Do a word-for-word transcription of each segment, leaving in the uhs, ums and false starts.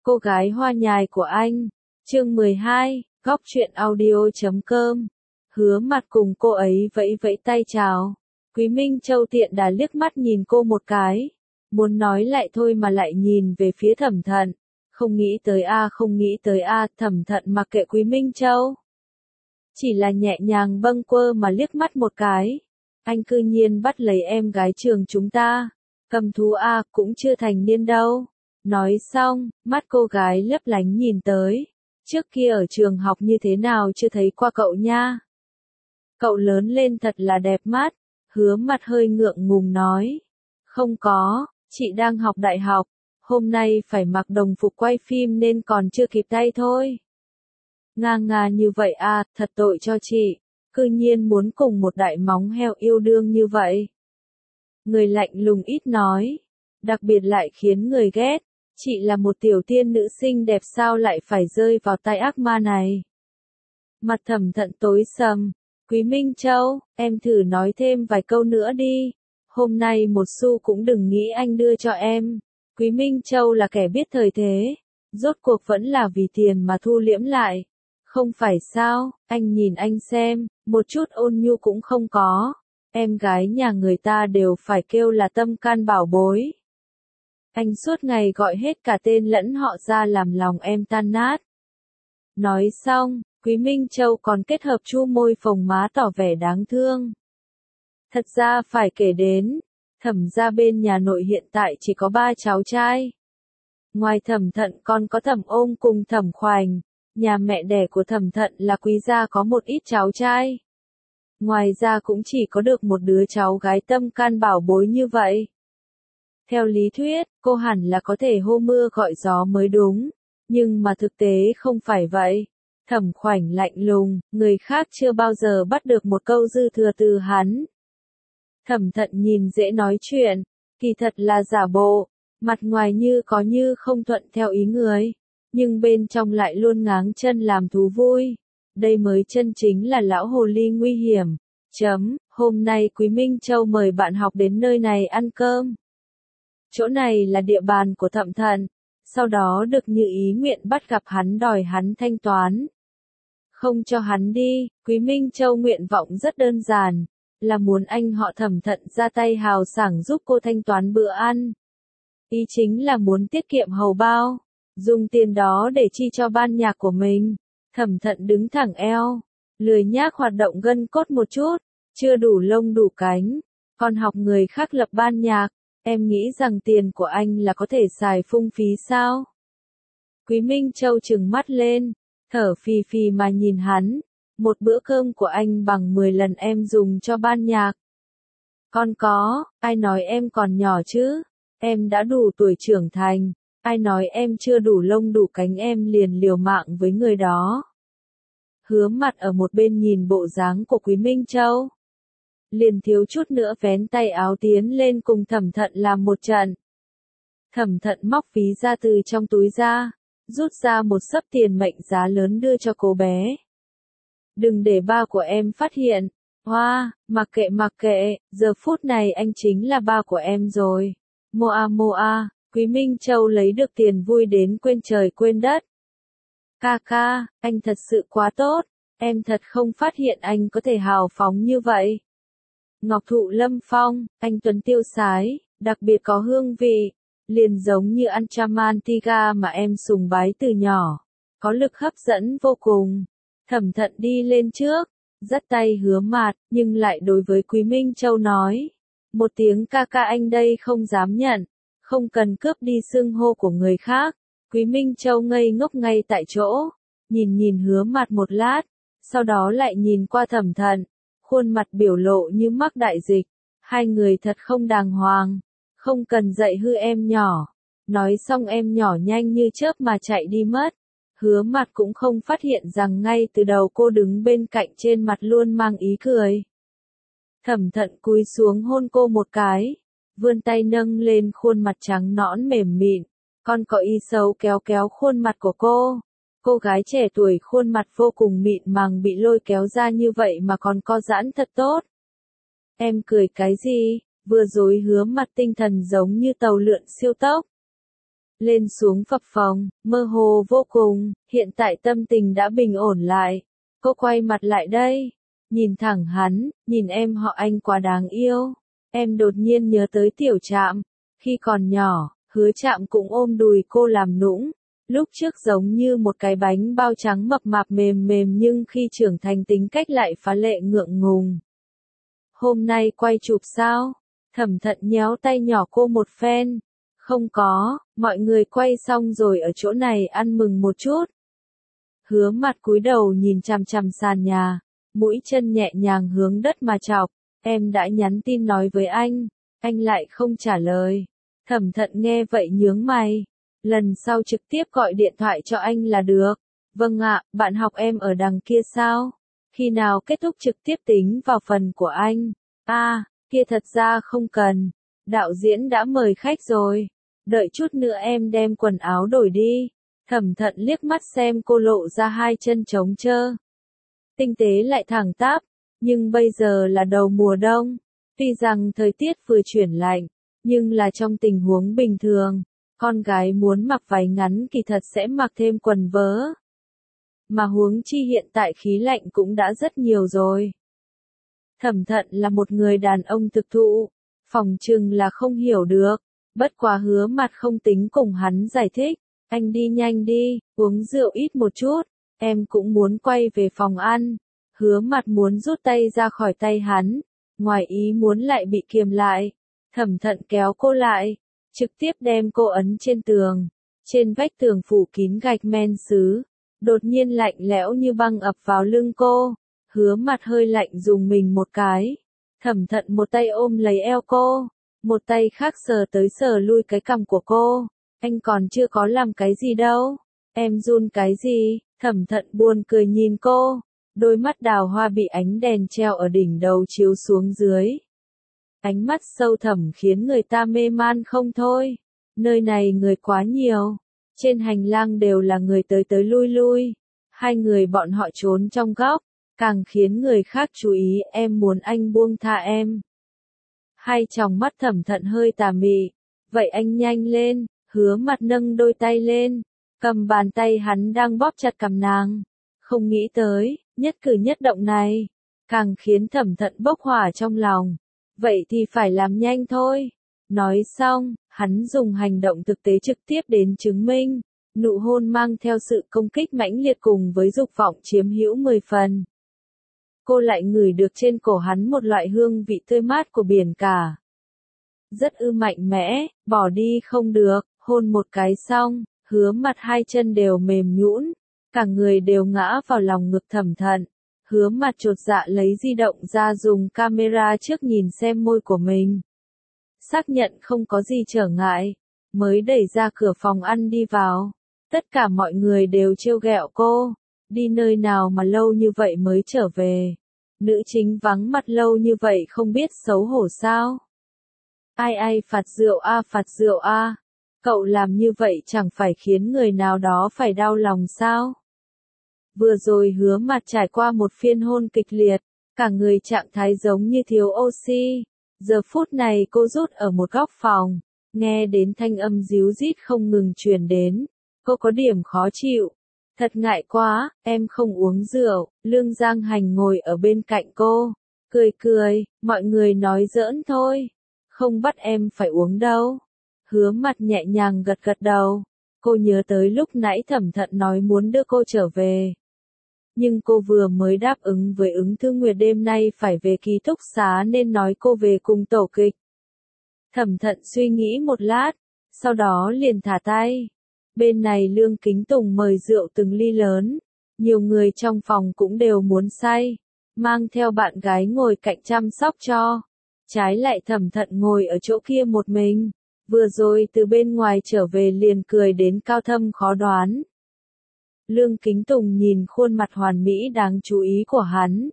Cô gái hoa nhài của anh. Chương mười hai, góc truyện audio chấm com. Hứa Mặt cùng cô ấy vẫy vẫy tay chào. Quý Minh Châu tiện đà liếc mắt nhìn cô một cái. Muốn nói lại thôi mà lại nhìn về phía Thẩm Thận. Không nghĩ tới a không nghĩ tới a Thẩm Thận mặc kệ Quý Minh Châu. Chỉ là nhẹ nhàng bâng quơ mà liếc mắt một cái. Anh cư nhiên bắt lấy em gái trường chúng ta. Cầm thú a cũng chưa thành niên đâu. Nói xong, mắt cô gái lấp lánh nhìn tới. Trước kia ở trường học như thế nào chưa thấy qua cậu nha. Cậu lớn lên thật là đẹp mắt. Hứa Mặt hơi ngượng ngùng nói. Không có, chị đang học đại học. Hôm nay phải mặc đồng phục quay phim nên còn chưa kịp tay thôi. Nga nga như vậy à, thật tội cho chị. Cư nhiên muốn cùng một đại móng heo yêu đương như vậy. Người lạnh lùng ít nói. Đặc biệt lại khiến người ghét. Chị là một tiểu tiên nữ xinh đẹp sao lại phải rơi vào tay ác ma này. Mặt Thẩm Thận tối sầm. Quý Minh Châu, em thử nói thêm vài câu nữa đi. Hôm nay một xu cũng đừng nghĩ anh đưa cho em. Quý Minh Châu là kẻ biết thời thế. Rốt cuộc vẫn là vì tiền mà thu liễm lại. Không phải sao, anh nhìn anh xem, một chút ôn nhu cũng không có. Em gái nhà người ta đều phải kêu là tâm can bảo bối. Anh suốt ngày gọi hết cả tên lẫn họ ra làm lòng em tan nát. Nói xong, Quý Minh Châu còn kết hợp chu môi phồng má tỏ vẻ đáng thương. Thật ra phải kể đến, Thẩm gia bên nhà nội hiện tại chỉ có ba cháu trai. Ngoài Thẩm Thận còn có Thẩm Ôm cùng Thẩm Khoành, nhà mẹ đẻ của Thẩm Thận là Quý gia có một ít cháu trai. Ngoài ra cũng chỉ có được một đứa cháu gái tâm can bảo bối như vậy. Theo lý thuyết, cô hẳn là có thể hô mưa gọi gió mới đúng, nhưng mà thực tế không phải vậy. Thẩm Khoảnh lạnh lùng, người khác chưa bao giờ bắt được một câu dư thừa từ hắn. Thẩm Thận nhìn dễ nói chuyện, kỳ thật là giả bộ, mặt ngoài như có như không thuận theo ý người, nhưng bên trong lại luôn ngáng chân làm thú vui. Đây mới chân chính là lão hồ ly nguy hiểm. Chấm, hôm nay Quý Minh Châu mời bạn học đến nơi này ăn cơm. Chỗ này là địa bàn của Thẩm Thận, sau đó được như ý nguyện bắt gặp hắn đòi hắn thanh toán. Không cho hắn đi, Quý Minh Châu nguyện vọng rất đơn giản, là muốn anh họ Thẩm Thận ra tay hào sảng giúp cô thanh toán bữa ăn. Ý chính là muốn tiết kiệm hầu bao, dùng tiền đó để chi cho ban nhạc của mình. Thẩm Thận đứng thẳng eo, lười nhác hoạt động gân cốt một chút, chưa đủ lông đủ cánh, còn học người khác lập ban nhạc. Em nghĩ rằng tiền của anh là có thể xài phung phí sao? Quý Minh Châu trừng mắt lên, thở phì phì mà nhìn hắn. Một bữa cơm của anh bằng mười lần em dùng cho ban nhạc. Còn có, ai nói em còn nhỏ chứ? Em đã đủ tuổi trưởng thành. Ai nói em chưa đủ lông đủ cánh em liền liều mạng với người đó. Hứa Mặt ở một bên nhìn bộ dáng của Quý Minh Châu. Liền thiếu chút nữa vén tay áo tiến lên cùng Thẩm Thận làm một trận. Thẩm Thận móc ví ra từ trong túi ra, rút ra một xấp tiền mệnh giá lớn đưa cho cô bé. Đừng để ba của em phát hiện. Hoa, mặc kệ mặc kệ, giờ phút này anh chính là ba của em rồi. Moa moa, Quý Minh Châu lấy được tiền vui đến quên trời quên đất. Ca ca, anh thật sự quá tốt, em thật không phát hiện anh có thể hào phóng như vậy. Ngọc thụ lâm phong, anh tuấn tiêu sái, đặc biệt có hương vị, liền giống như Anchaman Tiga mà em sùng bái từ nhỏ, có lực hấp dẫn vô cùng. Thẩm Thận đi lên trước, dắt tay Hứa Mặt, nhưng lại đối với Quý Minh Châu nói, một tiếng ca ca anh đây không dám nhận, không cần cướp đi xưng hô của người khác. Quý Minh Châu ngây ngốc ngay tại chỗ, nhìn nhìn Hứa Mặt một lát, sau đó lại nhìn qua Thẩm Thận, khuôn mặt biểu lộ như mắc đại dịch, hai người thật không đàng hoàng, không cần dạy hư em nhỏ. Nói xong em nhỏ nhanh như chớp mà chạy đi mất. Hứa Mặt cũng không phát hiện rằng ngay từ đầu cô đứng bên cạnh trên mặt luôn mang ý cười. Thẩm Thận cúi xuống hôn cô một cái, vươn tay nâng lên khuôn mặt trắng nõn mềm mịn, còn có ý xấu kéo kéo khuôn mặt của cô. Cô gái trẻ tuổi khuôn mặt vô cùng mịn màng bị lôi kéo ra như vậy mà còn co giãn thật tốt. Em cười cái gì? Vừa rồi Hứa Mặt tinh thần giống như tàu lượn siêu tốc. lên xuống phập phồng, mơ hồ vô cùng, hiện tại tâm tình đã bình ổn lại. Cô quay mặt lại đây, nhìn thẳng hắn, nhìn em họ Anh quá đáng yêu. Em đột nhiên nhớ tới Tiểu Trạm, khi còn nhỏ, Hứa Trạm cũng ôm đùi cô làm nũng. Lúc trước giống như một cái bánh bao trắng mập mạp mềm mềm nhưng khi trưởng thành tính cách lại phá lệ ngượng ngùng. Hôm nay quay chụp sao? Thẩm Thận nhéo tay nhỏ cô một phen. Không có, mọi người quay xong rồi ở chỗ này ăn mừng một chút. Hứa Mặt cúi đầu nhìn chằm chằm sàn nhà, mũi chân nhẹ nhàng hướng đất mà chọc. Em đã nhắn tin nói với anh, anh lại không trả lời. Thẩm Thận nghe vậy nhướng mày. Lần sau trực tiếp gọi điện thoại cho anh là được. Vâng ạ, bạn học em ở đằng kia sao? Khi nào kết thúc trực tiếp tính vào phần của anh? À, kia thật ra không cần. Đạo diễn đã mời khách rồi. Đợi chút nữa em đem quần áo đổi đi. Thẩm Thận liếc mắt xem cô lộ ra hai chân trống trơ. Tinh tế lại thẳng tắp. Nhưng bây giờ là đầu mùa đông. Tuy rằng thời tiết vừa chuyển lạnh, nhưng là trong tình huống bình thường. Con gái muốn mặc váy ngắn kỳ thật sẽ mặc thêm quần vớ. Mà huống chi hiện tại khí lạnh cũng đã rất nhiều rồi. Thẩm Thận là một người đàn ông thực thụ, phỏng chừng là không hiểu được, bất quá Hứa Mặt không tính cùng hắn giải thích, anh đi nhanh đi, uống rượu ít một chút, em cũng muốn quay về phòng ăn. Hứa Mặt muốn rút tay ra khỏi tay hắn, ngoài ý muốn lại bị kiềm lại. Thẩm Thận kéo cô lại, trực tiếp đem cô ấn trên tường. Trên vách tường phủ kín gạch men sứ, đột nhiên lạnh lẽo như băng ập vào lưng cô. Hứa Mặt hơi lạnh dùng mình một cái. Thẩm Thận một tay ôm lấy eo cô, một tay khác sờ tới sờ lui cái cằm của cô. Anh còn chưa có làm cái gì đâu. Em run cái gì? Thẩm Thận buồn cười nhìn cô. Đôi mắt đào hoa bị ánh đèn treo ở đỉnh đầu chiếu xuống dưới. Ánh mắt sâu thẳm khiến người ta mê man không thôi. Nơi này người quá nhiều. Trên hành lang đều là người tới tới lui lui. Hai người bọn họ trốn trong góc. Càng khiến người khác chú ý. Em muốn anh buông tha em. Hai tròng mắt Thẩm Thận hơi tà mị. Vậy anh nhanh lên. Hứa Mặt nâng đôi tay lên. Cầm bàn tay hắn đang bóp chặt cằm nàng. Không nghĩ tới, nhất cử nhất động này. Càng khiến Thẩm Thận bốc hỏa trong lòng. Vậy thì phải làm nhanh thôi. Nói xong, hắn dùng hành động thực tế trực tiếp đến chứng minh. Nụ hôn mang theo sự công kích mãnh liệt cùng với dục vọng chiếm hữu mười phần. Cô lại ngửi được trên cổ hắn một loại hương vị tươi mát của biển cả. Rất ư mạnh mẽ, bỏ đi không được, hôn một cái xong, Hứa Mặt hai chân đều mềm nhũn, cả người đều ngã vào lòng ngực Thẩm Thận. Hứa Mặt chột dạ lấy di động ra dùng camera trước nhìn xem môi của mình. Xác nhận không có gì trở ngại, mới đẩy ra cửa phòng ăn đi vào. Tất cả mọi người đều trêu ghẹo cô, đi nơi nào mà lâu như vậy mới trở về. Nữ chính vắng mặt lâu như vậy không biết xấu hổ sao? Ai ai phạt rượu a phạt rượu a, cậu làm như vậy chẳng phải khiến người nào đó phải đau lòng sao? Vừa rồi Hứa Mặt trải qua một phiên hôn kịch liệt, cả người trạng thái giống như thiếu oxy. Giờ phút này cô rút ở một góc phòng, nghe đến thanh âm ríu rít không ngừng truyền đến. Cô có điểm khó chịu. Thật ngại quá, em không uống rượu. Lương Giang Hành ngồi ở bên cạnh cô, cười cười, mọi người nói giỡn thôi. Không bắt em phải uống đâu. Hứa Mặt nhẹ nhàng gật gật đầu. Cô nhớ tới lúc nãy Thẩm Thận nói muốn đưa cô trở về. Nhưng cô vừa mới đáp ứng với Ứng Thư Nguyệt đêm nay phải về ký túc xá nên nói cô về cùng tổ kịch. Thẩm Thận suy nghĩ một lát, sau đó liền thả tay. Bên này Lương Kính Tùng mời rượu từng ly lớn, nhiều người trong phòng cũng đều muốn say, mang theo bạn gái ngồi cạnh chăm sóc cho. Trái lại Thẩm Thận ngồi ở chỗ kia một mình, vừa rồi từ bên ngoài trở về liền cười đến cao thâm khó đoán. Lương Kính Tùng nhìn khuôn mặt hoàn mỹ đáng chú ý của hắn.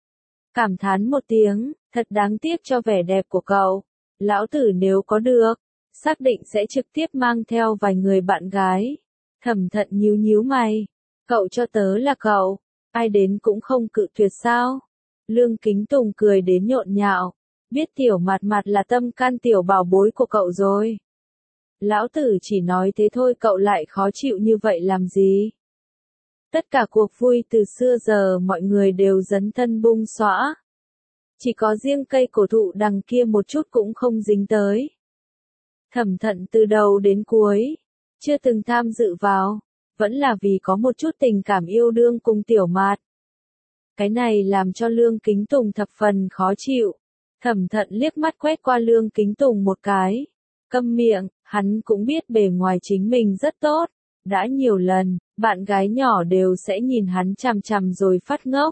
Cảm thán một tiếng, thật đáng tiếc cho vẻ đẹp của cậu. Lão tử nếu có được, xác định sẽ trực tiếp mang theo vài người bạn gái. Thẩm Thận nhíu nhíu mày. Cậu cho tớ là cậu, ai đến cũng không cự tuyệt sao? Lương Kính Tùng cười đến nhộn nhạo. Biết Tiểu Mạt Mạt là tâm can tiểu bảo bối của cậu rồi. Lão tử chỉ nói thế thôi, cậu lại khó chịu như vậy làm gì? Tất cả cuộc vui từ xưa giờ mọi người đều dấn thân bung xõa. Chỉ có riêng cây cổ thụ đằng kia một chút cũng không dính tới. Thẩm Thận từ đầu đến cuối, chưa từng tham dự vào, vẫn là vì có một chút tình cảm yêu đương cùng Tiểu Mạt. Cái này làm cho Lương Kính Tùng thập phần khó chịu. Thẩm Thận liếc mắt quét qua Lương Kính Tùng một cái. Câm miệng, hắn cũng biết bề ngoài chính mình rất tốt. Đã nhiều lần, bạn gái nhỏ đều sẽ nhìn hắn chằm chằm rồi phát ngốc.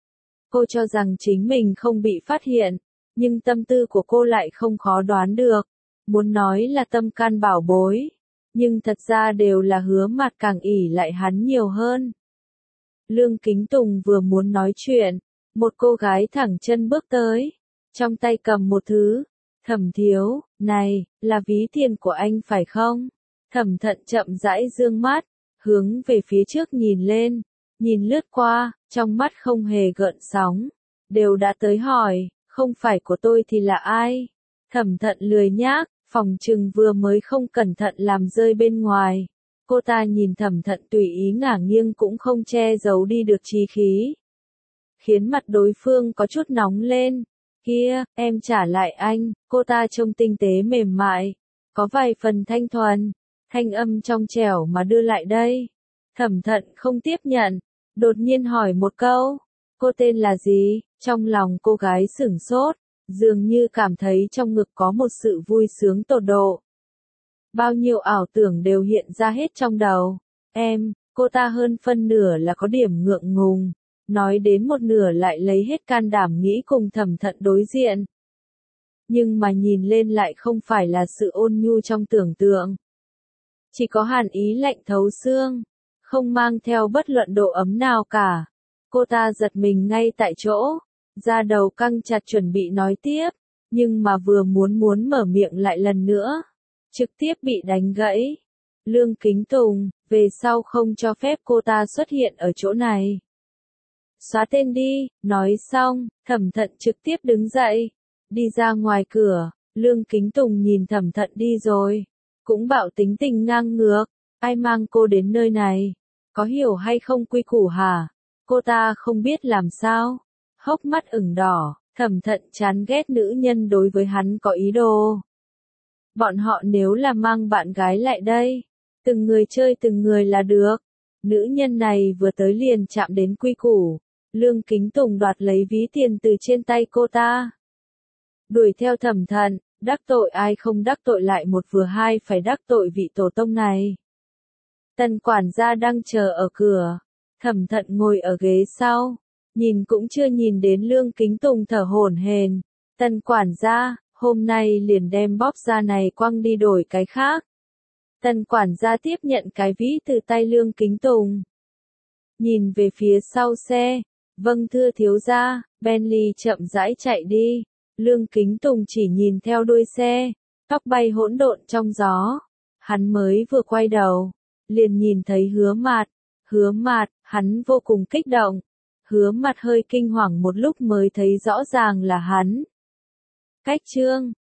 Cô cho rằng chính mình không bị phát hiện, nhưng tâm tư của cô lại không khó đoán được. Muốn nói là tâm can bảo bối, nhưng thật ra đều là Hứa Mạt càng ỷ lại hắn nhiều hơn. Lương Kính Tùng vừa muốn nói chuyện, một cô gái thẳng chân bước tới, trong tay cầm một thứ. Thẩm thiếu, này, là ví tiền của anh phải không? Thẩm Thận chậm rãi dương mắt, hướng về phía trước nhìn lên, nhìn lướt qua, trong mắt không hề gợn sóng, đều đã tới hỏi, không phải của tôi thì là ai? Thẩm Thận lười nhác, phòng trừng vừa mới không cẩn thận làm rơi bên ngoài. Cô ta nhìn Thẩm Thận tùy ý ngả nghiêng cũng không che giấu đi được chí khí, khiến mặt đối phương có chút nóng lên. Kia, em trả lại anh. Cô ta trông tinh tế mềm mại, có vài phần thanh thuần, thanh âm trong trẻo mà đưa lại đây. Thẩm Thận không tiếp nhận, đột nhiên hỏi một câu, cô tên là gì? Trong lòng cô gái sửng sốt, dường như cảm thấy trong ngực có một sự vui sướng tột độ. Bao nhiêu ảo tưởng đều hiện ra hết trong đầu. Em, cô ta hơn phân nửa là có điểm ngượng ngùng, nói đến một nửa lại lấy hết can đảm nghĩ cùng Thẩm Thận đối diện. Nhưng mà nhìn lên lại không phải là sự ôn nhu trong tưởng tượng. Chỉ có hàn ý lạnh thấu xương, không mang theo bất luận độ ấm nào cả. Cô ta giật mình ngay tại chỗ, da đầu căng chặt chuẩn bị nói tiếp, nhưng mà vừa muốn muốn mở miệng lại lần nữa, trực tiếp bị đánh gãy. Lương Kính Tùng, về sau không cho phép cô ta xuất hiện ở chỗ này. Xóa tên đi, nói xong, Thẩm Thận trực tiếp đứng dậy, đi ra ngoài cửa. Lương Kính Tùng nhìn Thẩm Thận đi rồi, cũng bảo tính tình ngang ngược, ai mang cô đến nơi này, có hiểu hay không quy củ hả? Cô ta không biết làm sao, hốc mắt ửng đỏ. Thẩm Thận chán ghét nữ nhân đối với hắn có ý đồ. Bọn họ nếu là mang bạn gái lại đây, từng người chơi từng người là được. Nữ nhân này vừa tới liền chạm đến quy củ. Lương Kính Tùng đoạt lấy ví tiền từ trên tay cô ta, đuổi theo Thẩm Thận, đắc tội ai không đắc tội lại một vừa hai phải đắc tội vị tổ tông này. Tần quản gia đang chờ ở cửa, Thẩm Thận ngồi ở ghế sau, nhìn cũng chưa nhìn đến Lương Kính Tùng thở hổn hển. Tần quản gia, hôm nay liền đem bóp ra này quăng đi đổi cái khác. Tần quản gia tiếp nhận cái ví từ tay Lương Kính Tùng, nhìn về phía sau xe. Vâng thưa thiếu gia. Bentley chậm rãi chạy đi. Lương Kính Tùng chỉ nhìn theo đuôi xe, tóc bay hỗn độn trong gió. Hắn mới vừa quay đầu, liền nhìn thấy Hứa Mạt. Hứa Mạt, hắn vô cùng kích động. Hứa Mạt hơi kinh hoàng một lúc mới thấy rõ ràng là hắn. Cách chương